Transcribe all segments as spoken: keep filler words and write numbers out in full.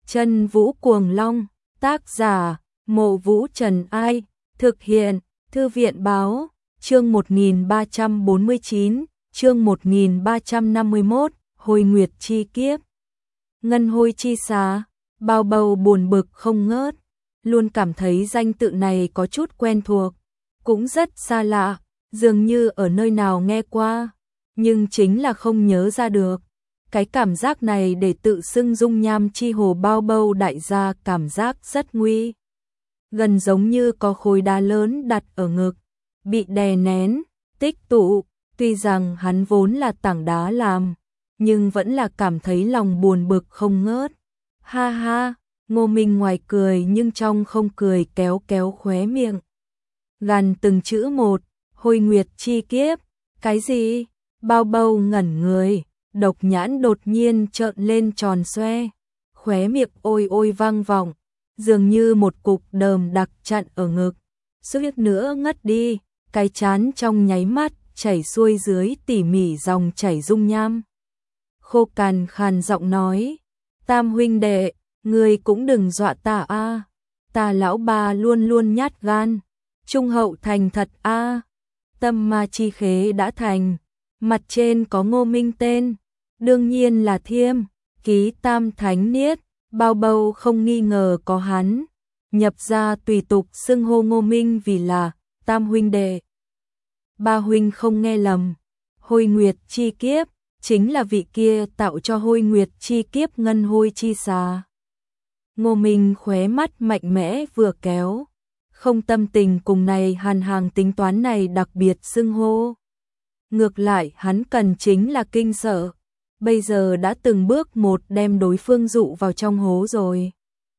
Chân Vũ Cuồng Long, tác giả, Mộ Vũ Trần Ai, thực hiện, Thư viện Báo, chương một nghìn ba trăm bốn mươi chín, chương một nghìn ba trăm năm mươi mốt, Hồi Nguyệt Chi Kiếp. Ngân Hôi Chi Xá, bao bầu buồn bực không ngớt, luôn cảm thấy danh tự này có chút quen thuộc, cũng rất xa lạ, dường như ở nơi nào nghe qua, nhưng chính là không nhớ ra được. Cái cảm giác này để tự xưng dung nham chi hồ bao bầu đại gia cảm giác rất nguy. Gần giống như có khối đá lớn đặt ở ngực, bị đè nén, tích tụ, tuy rằng hắn vốn là tảng đá làm, nhưng vẫn là cảm thấy lòng buồn bực không ngớt. Ha ha, Ngô Minh ngoài cười nhưng trong không cười kéo kéo khóe miệng. Gằn từng chữ một, Hồi Nguyệt Chi Kiếp, cái gì? Bao bầu ngẩn người. Độc nhãn đột nhiên trợn lên tròn xoe, khóe miệng ôi ôi vang vọng, dường như một cục đờm đặc chặn ở ngực, suýt nữa ngất đi, cái chán trong nháy mắt chảy xuôi dưới tỉ mỉ dòng chảy dung nham. Khô Cằn khàn giọng nói, Tam huynh đệ, ngươi cũng đừng dọa ta a, ta lão bà luôn luôn nhát gan, trung hậu thành thật a, tâm ma chi khế đã thành, mặt trên có Ngô Minh tên. Đương nhiên là Thiêm, ký Tam Thánh Niết, bao bầu không nghi ngờ có hắn, nhập ra tùy tục xưng hô Ngô Minh vì là Tam huynh đệ. Ba huynh không nghe lầm, Hồi Nguyệt Chi Kiếp, chính là vị kia tạo cho Hồi Nguyệt Chi Kiếp Ngân Hôi Chi Xá. Ngô Minh khóe mắt mạnh mẽ vừa kéo, không tâm tình cùng này hàn hàng tính toán này đặc biệt xưng hô. Ngược lại hắn cần chính là kinh sợ. Bây giờ đã từng bước một đem đối phương dụ vào trong hố rồi.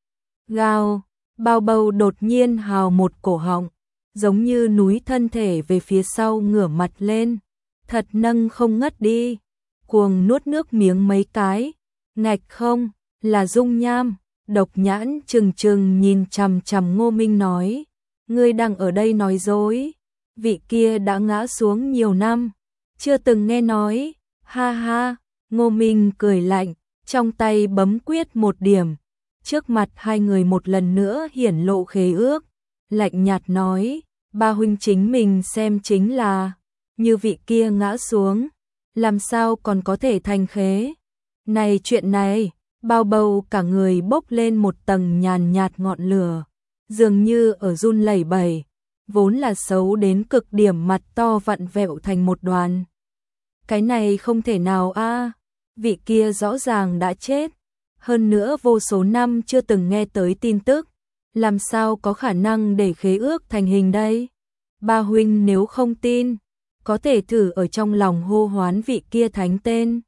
Gào, bao bầu đột nhiên hào một cổ họng, giống như núi thân thể về phía sau ngửa mặt lên, thật nâng không ngất đi, cuồng nuốt nước miếng mấy cái, ngạch không, là dung nham, độc nhãn trừng trừng nhìn chằm chằm Ngô Minh nói, ngươi đang ở đây nói dối, vị kia đã ngã xuống nhiều năm, chưa từng nghe nói, ha ha. Ngô Minh cười lạnh, trong tay bấm quyết một điểm, trước mặt hai người một lần nữa hiển lộ khế ước, lạnh nhạt nói, ba huynh chính mình xem chính là, như vị kia ngã xuống, làm sao còn có thể thành khế. Này chuyện này, bao bầu cả người bốc lên một tầng nhàn nhạt ngọn lửa, dường như ở run lẩy bẩy, vốn là xấu đến cực điểm mặt to vặn vẹo thành một đoàn. Cái này không thể nào a, vị kia rõ ràng đã chết, hơn nữa vô số năm chưa từng nghe tới tin tức, làm sao có khả năng để khế ước thành hình đây? Ba huynh nếu không tin, có thể thử ở trong lòng hô hoán vị kia thánh tên.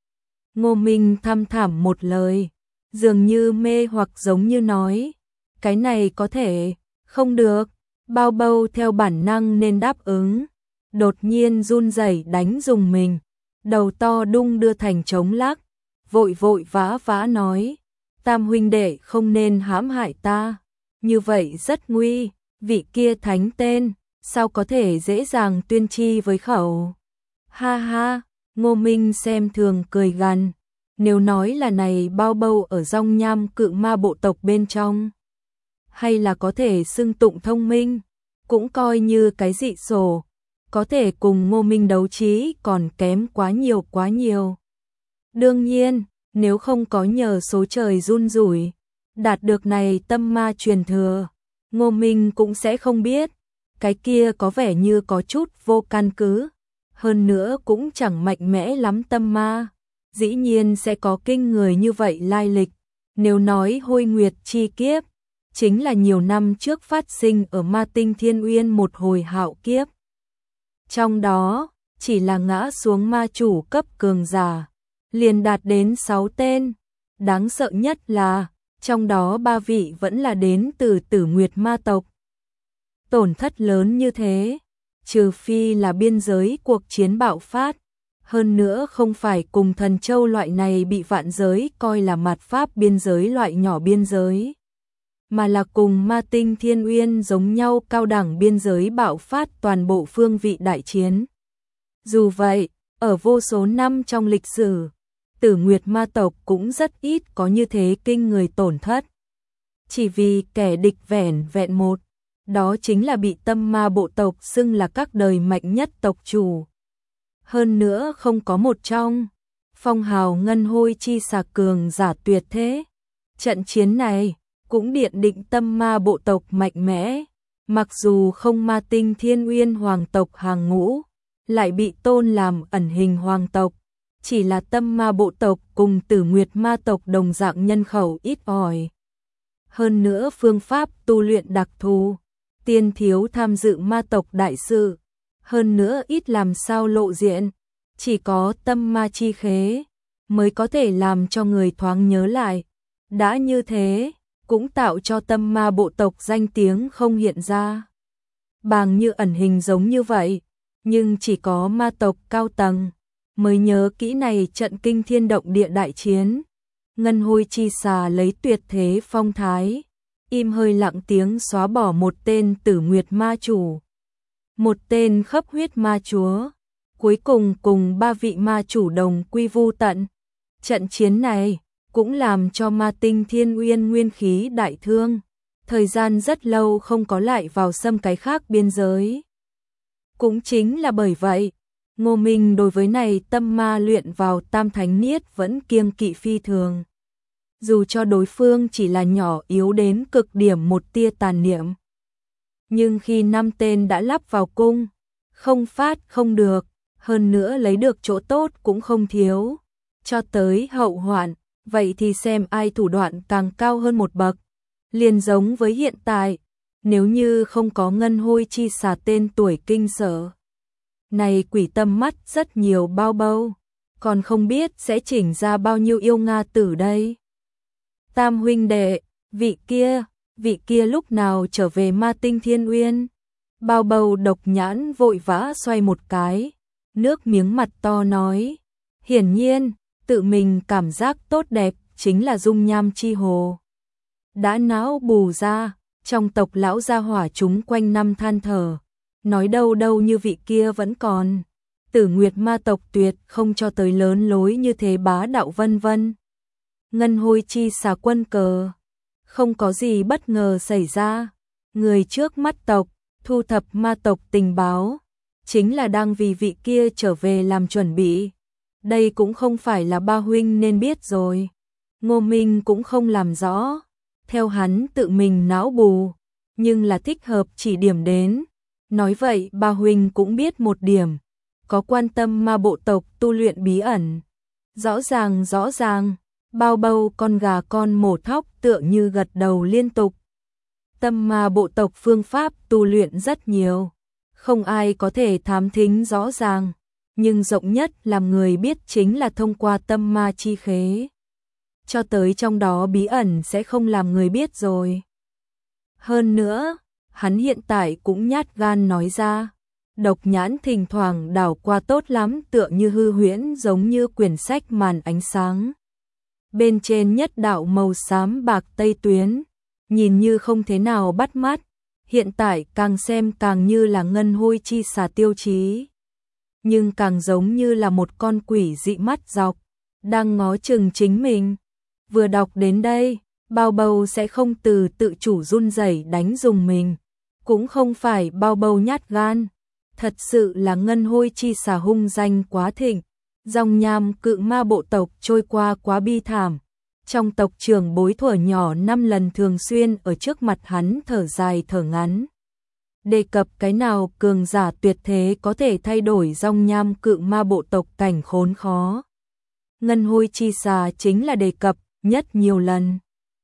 Ngô Minh thăm thẳm một lời, dường như mê hoặc giống như nói, cái này có thể, không được, bao bầu theo bản năng nên đáp ứng, đột nhiên run rẩy đánh dùng mình. Đầu to đung đưa thành trống lắc, vội vội vã vã nói, Tam huynh đệ không nên hãm hại ta, như vậy rất nguy, vị kia thánh tên, sao có thể dễ dàng tuyên chi với khẩu. Ha ha, Ngô Minh xem thường cười gằn, nếu nói là này bao bầu ở Dong Nham Cự Ma bộ tộc bên trong, hay là có thể xưng tụng thông minh, cũng coi như cái dị sổ. Có thể cùng Ngô Minh đấu trí còn kém quá nhiều quá nhiều. Đương nhiên, nếu không có nhờ số trời run rủi, đạt được này tâm ma truyền thừa, Ngô Minh cũng sẽ không biết, cái kia có vẻ như có chút vô căn cứ, hơn nữa cũng chẳng mạnh mẽ lắm tâm ma, dĩ nhiên sẽ có kinh người như vậy lai lịch, nếu nói Hồi Nguyệt Chi Kiếp, chính là nhiều năm trước phát sinh ở Ma Tinh Thiên Uyên một hồi hạo kiếp. Trong đó, chỉ là ngã xuống ma chủ cấp cường giả, liền đạt đến sáu tên. Đáng sợ nhất là, trong đó ba vị vẫn là đến từ Tử Nguyệt ma tộc. Tổn thất lớn như thế, trừ phi là biên giới cuộc chiến bạo phát, hơn nữa không phải cùng Thần Châu loại này bị vạn giới coi là mạt pháp biên giới loại nhỏ biên giới, mà là cùng Ma Tinh Thiên Uyên giống nhau cao đẳng biên giới bạo phát toàn bộ phương vị đại chiến. Dù vậy, ở vô số năm trong lịch sử, Tử Nguyệt ma tộc cũng rất ít có như thế kinh người tổn thất. Chỉ vì kẻ địch vẻn vẹn một, đó chính là bị tâm ma bộ tộc xưng là các đời mạnh nhất tộc chủ. Hơn nữa không có một trong phong hào ngân hôi chi xà cường giả tuyệt thế. Trận chiến này cũng điện định tâm ma bộ tộc mạnh mẽ, mặc dù không ma tinh thiên uyên hoàng tộc hàng ngũ, lại bị tôn làm ẩn hình hoàng tộc. Chỉ là tâm ma bộ tộc cùng Tử Nguyệt ma tộc đồng dạng nhân khẩu ít ỏi. Hơn nữa phương pháp tu luyện đặc thù, tiên thiếu tham dự ma tộc đại sự, hơn nữa ít làm sao lộ diện, chỉ có tâm ma chi khế mới có thể làm cho người thoáng nhớ lại. Đã như thế, cũng tạo cho tâm ma bộ tộc danh tiếng không hiện ra bàng như ẩn hình giống như vậy, nhưng chỉ có ma tộc cao tầng mới nhớ kỹ này trận kinh thiên động địa đại chiến. Ngân hôi chi xà lấy tuyệt thế phong thái, im hơi lặng tiếng xóa bỏ một tên Tử Nguyệt ma chủ, một tên khắp huyết ma chúa, cuối cùng cùng ba vị ma chủ đồng quy vu tận. Trận chiến này cũng làm cho ma tinh thiên uyên nguyên khí đại thương, thời gian rất lâu không có lại vào xâm cái khác biên giới. Cũng chính là bởi vậy, Ngô Minh đối với này tâm ma luyện vào tam thánh niết vẫn kiêng kỵ phi thường. Dù cho đối phương chỉ là nhỏ yếu đến cực điểm một tia tàn niệm, nhưng khi năm tên đã lắp vào cung, không phát không được, hơn nữa lấy được chỗ tốt cũng không thiếu, cho tới hậu hoạn, vậy thì xem ai thủ đoạn càng cao hơn một bậc. Liền giống với hiện tại, nếu như không có ngân hôi chi xà tên tuổi kinh sở này quỷ tâm mắt rất nhiều bao bâu, còn không biết sẽ chỉnh ra bao nhiêu yêu Nga tử đây. Tam huynh đệ, vị kia, vị kia lúc nào trở về ma tinh thiên uyên? Bao bầu độc nhãn vội vã xoay một cái, nước miếng mặt to nói, hiển nhiên, tự mình cảm giác tốt đẹp chính là dung nham chi hồ. Đã não bù ra, trong tộc lão gia hỏa chúng quanh năm than thở, nói đâu đâu như vị kia vẫn còn. Tử Nguyệt ma tộc tuyệt không cho tới lớn lối như thế bá đạo vân vân. Ngân hôi chi xà quân cờ, không có gì bất ngờ xảy ra. Người trước mắt tộc, thu thập ma tộc tình báo, chính là đang vì vị kia trở về làm chuẩn bị. Đây cũng không phải là ba huynh nên biết rồi. Ngô Minh cũng không làm rõ, theo hắn tự mình não bù, nhưng là thích hợp chỉ điểm đến. Nói vậy ba huynh cũng biết một điểm, có quan tâm ma bộ tộc tu luyện bí ẩn. Rõ ràng rõ ràng, bao bâu con gà con mổ thóc tựa như gật đầu liên tục. Tâm ma bộ tộc phương pháp tu luyện rất nhiều, không ai có thể thám thính rõ ràng, nhưng rộng nhất làm người biết chính là thông qua tâm ma chi khế. Cho tới trong đó bí ẩn sẽ không làm người biết rồi. Hơn nữa, hắn hiện tại cũng nhát gan nói ra, độc nhãn thỉnh thoảng đảo qua tốt lắm tựa như hư huyễn giống như quyển sách màn ánh sáng. Bên trên nhất đạo màu xám bạc tây tuyến, nhìn như không thế nào bắt mắt, hiện tại càng xem càng như là ngân hôi chi xà tiêu chí. Nhưng càng giống như là một con quỷ dị mắt dọc, đang ngó chừng chính mình. Vừa đọc đến đây, bao bầu sẽ không từ tự chủ run rẩy đánh dùng mình. Cũng không phải bao bầu nhát gan, thật sự là ngân hôi chi xà hung danh quá thịnh. Dòng nham cự ma bộ tộc trôi qua quá bi thảm. Trong tộc trưởng bối thuở nhỏ năm lần thường xuyên ở trước mặt hắn thở dài thở ngắn. Đề cập cái nào cường giả tuyệt thế có thể thay đổi dòng nham cự ma bộ tộc cảnh khốn khó. Ngân hôi chi xà chính là đề cập nhất nhiều lần.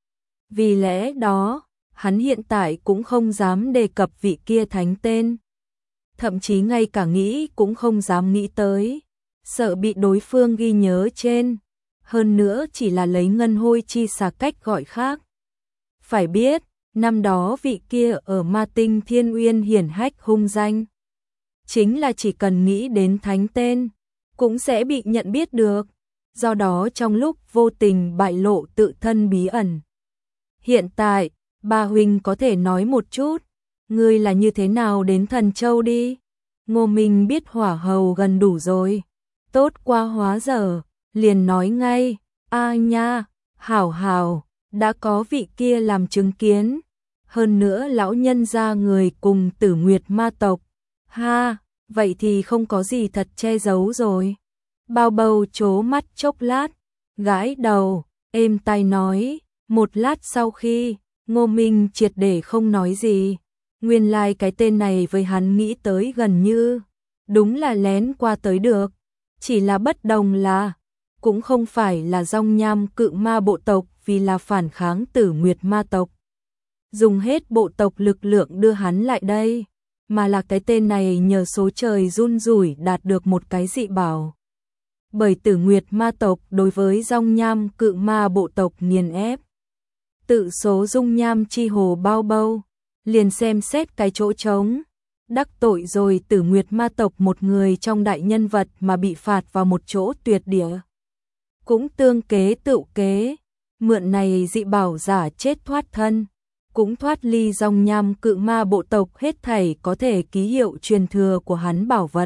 Vì lẽ đó, hắn hiện tại cũng không dám đề cập vị kia thánh tên. Thậm chí ngay cả nghĩ cũng không dám nghĩ tới, sợ bị đối phương ghi nhớ trên. Hơn nữa chỉ là lấy ngân hôi chi xà cách gọi khác. Phải biết, năm đó vị kia ở ma tinh thiên uyên hiển hách hung danh. Chính là chỉ cần nghĩ đến thánh tên, cũng sẽ bị nhận biết được. Do đó trong lúc vô tình bại lộ tự thân bí ẩn. Hiện tại, ba huynh có thể nói một chút, ngươi là như thế nào đến Thần Châu đi. Ngô Minh biết hỏa hầu gần đủ rồi, tốt qua hóa giờ, liền nói ngay, a nha, hảo hảo, đã có vị kia làm chứng kiến, hơn nữa lão nhân gia người cùng Tử Nguyệt ma tộc, ha, vậy thì không có gì thật che giấu rồi. Bao Bầu chố mắt chốc lát, gãi đầu, êm tai nói, một lát sau khi, Ngô Minh triệt để không nói gì, nguyên lai like cái tên này với hắn nghĩ tới gần như, đúng là lén qua tới được, chỉ là bất đồng là, cũng không phải là Dòng Nham Cự Ma bộ tộc vì là phản kháng Tử Nguyệt ma tộc. Dùng hết bộ tộc lực lượng đưa hắn lại đây, mà là cái tên này nhờ số trời run rủi đạt được một cái dị bảo. Bởi Tử Nguyệt ma tộc đối với Dòng Nham Cự Ma bộ tộc nghiền ép. Tự số dung nham chi hồ Bao Bầu, liền xem xét cái chỗ trống, đắc tội rồi Tử Nguyệt ma tộc một người trong đại nhân vật mà bị phạt vào một chỗ tuyệt địa. Cũng tương kế tự kế, mượn này dị bảo giả chết thoát thân, cũng thoát ly Dòng Nham Cự Ma bộ tộc hết thảy có thể ký hiệu truyền thừa của hắn bảo vật.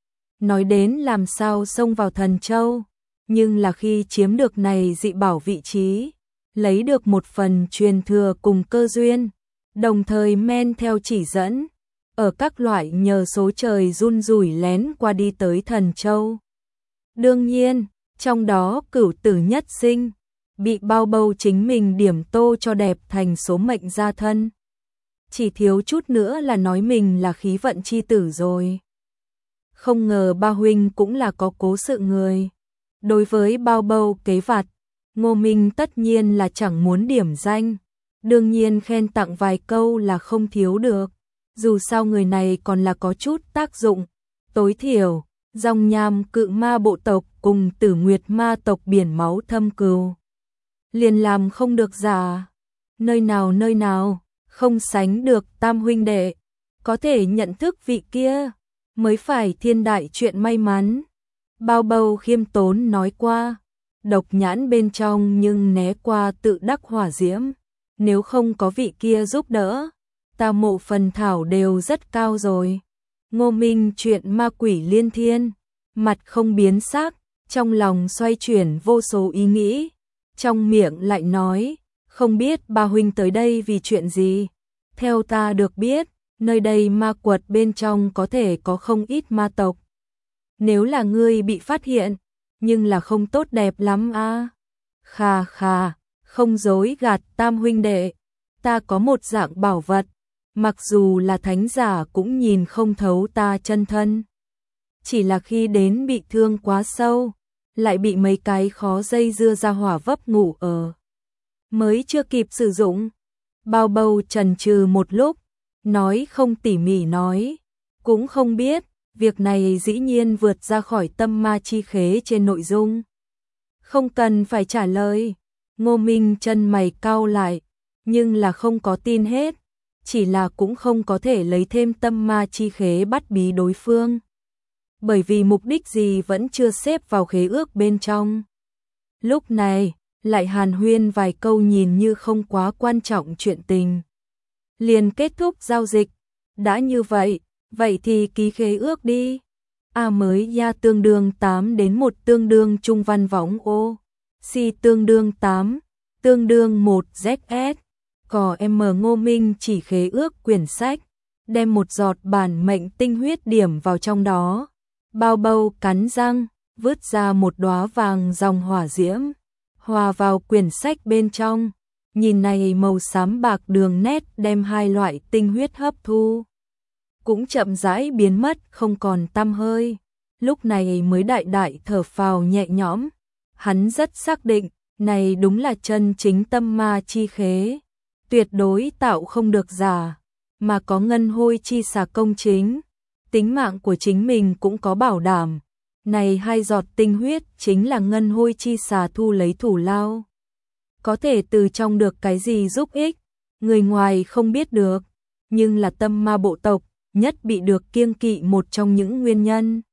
Nói đến làm sao xông vào Thần Châu, nhưng là khi chiếm được này dị bảo vị trí, lấy được một phần truyền thừa cùng cơ duyên, đồng thời men theo chỉ dẫn, ở các loại nhờ số trời run rủi lén qua đi tới Thần Châu. Đương nhiên, trong đó Cửu Tử Nhất Sinh, bị Bao Bầu chính mình điểm tô cho đẹp thành số mệnh gia thân. Chỉ thiếu chút nữa là nói mình là khí vận chi tử rồi. Không ngờ ba huynh cũng là có cố sự người. Đối với Bao Bầu kế vặt, Ngô Minh tất nhiên là chẳng muốn điểm danh. Đương nhiên khen tặng vài câu là không thiếu được. Dù sao người này còn là có chút tác dụng. Tối thiểu, Dòng Nham Cự Ma bộ tộc cùng Tử Nguyệt ma tộc biển máu thâm cừu. Liền làm không được giả. Nơi nào nơi nào, không sánh được tam huynh đệ. Có thể nhận thức vị kia, mới phải thiên đại chuyện may mắn. Bao Bầu khiêm tốn nói qua, độc nhãn bên trong nhưng né qua tự đắc hỏa diễm. Nếu không có vị kia giúp đỡ, ta mộ phần thảo đều rất cao rồi. Ngô Minh chuyện ma quỷ liên thiên, mặt không biến sắc, trong lòng xoay chuyển vô số ý nghĩ, trong miệng lại nói, không biết ba huynh tới đây vì chuyện gì. Theo ta được biết, nơi đây ma quật bên trong có thể có không ít ma tộc. Nếu là ngươi bị phát hiện, nhưng là không tốt đẹp lắm a. À. Khà khà, không dối gạt tam huynh đệ, ta có một dạng bảo vật, mặc dù là thánh giả cũng nhìn không thấu ta chân thân. Chỉ là khi đến bị thương quá sâu, lại bị mấy cái khó dây dưa ra hỏa vấp ngủ ở. Mới chưa kịp sử dụng. Bao Bầu chần chừ một lúc, nói không tỉ mỉ nói, cũng không biết, việc này dĩ nhiên vượt ra khỏi tâm ma chi khế trên nội dung. Không cần phải trả lời. Ngô Minh chân mày cau lại, nhưng là không có tin hết, chỉ là cũng không có thể lấy thêm tâm ma chi khế bắt bí đối phương. Bởi vì mục đích gì vẫn chưa xếp vào khế ước bên trong. Lúc này, lại hàn huyên vài câu nhìn như không quá quan trọng chuyện tình. Liền kết thúc giao dịch, đã như vậy, vậy thì ký khế ước đi. A mới ya tương đương tám đến một tương đương trung văn võng ô. Si tương đương tám, tương đương một Z S. Cò M Ngô Minh chỉ khế ước quyển sách, đem một giọt bản mệnh tinh huyết điểm vào trong đó. Bao Bầu cắn răng, vứt ra một đóa vàng dòng hỏa diễm, hòa vào quyển sách bên trong. Nhìn này màu xám bạc đường nét đem hai loại tinh huyết hấp thu, cũng chậm rãi biến mất không còn tăm hơi. Lúc này mới đại đại thở phào nhẹ nhõm. Hắn rất xác định, này đúng là chân chính tâm ma chi khế, tuyệt đối tạo không được giả, mà có ngân hôi chi xà công chính. Tính mạng của chính mình cũng có bảo đảm. Này hai giọt tinh huyết chính là ngân hôi chi xà thu lấy thủ lao. Có thể từ trong được cái gì giúp ích, người ngoài không biết được, nhưng là tâm ma bộ tộc nhất bị được kiêng kỵ một trong những nguyên nhân.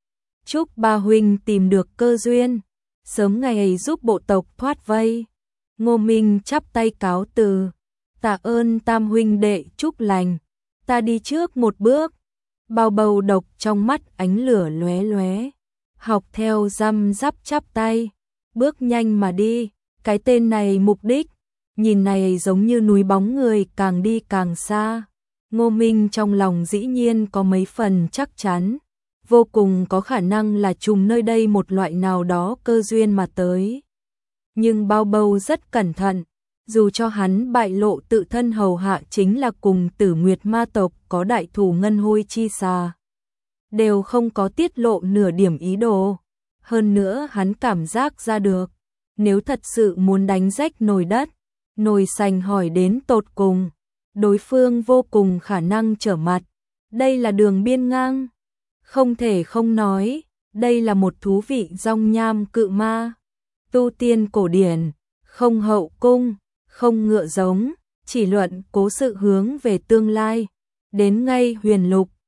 Chúc ba huynh tìm được cơ duyên, sớm ngày ấy giúp bộ tộc thoát vây. Ngô Minh chắp tay cáo từ, tạ ơn tam huynh đệ chúc lành, ta đi trước một bước. Bao Bầu độc trong mắt ánh lửa lóe lóe, học theo răm rắp chắp tay, bước nhanh mà đi, cái tên này mục đích, nhìn này giống như núi bóng người càng đi càng xa. Ngô Minh trong lòng dĩ nhiên có mấy phần chắc chắn, vô cùng có khả năng là trùng nơi đây một loại nào đó cơ duyên mà tới. Nhưng bao bâu rất cẩn thận, dù cho hắn bại lộ tự thân hầu hạ chính là cùng Tử Nguyệt ma tộc có đại thù ngân hôi chi xà, đều không có tiết lộ nửa điểm ý đồ. Hơn nữa hắn cảm giác ra được, nếu thật sự muốn đánh rách nồi đất, nồi sành hỏi đến tột cùng, đối phương vô cùng khả năng trở mặt. Đây là đường biên ngang, không thể không nói, đây là một thú vị rong nham cự ma. Tu tiên cổ điển, không hậu cung, không ngựa giống, chỉ luận cố sự hướng về tương lai, đến ngay huyền lục,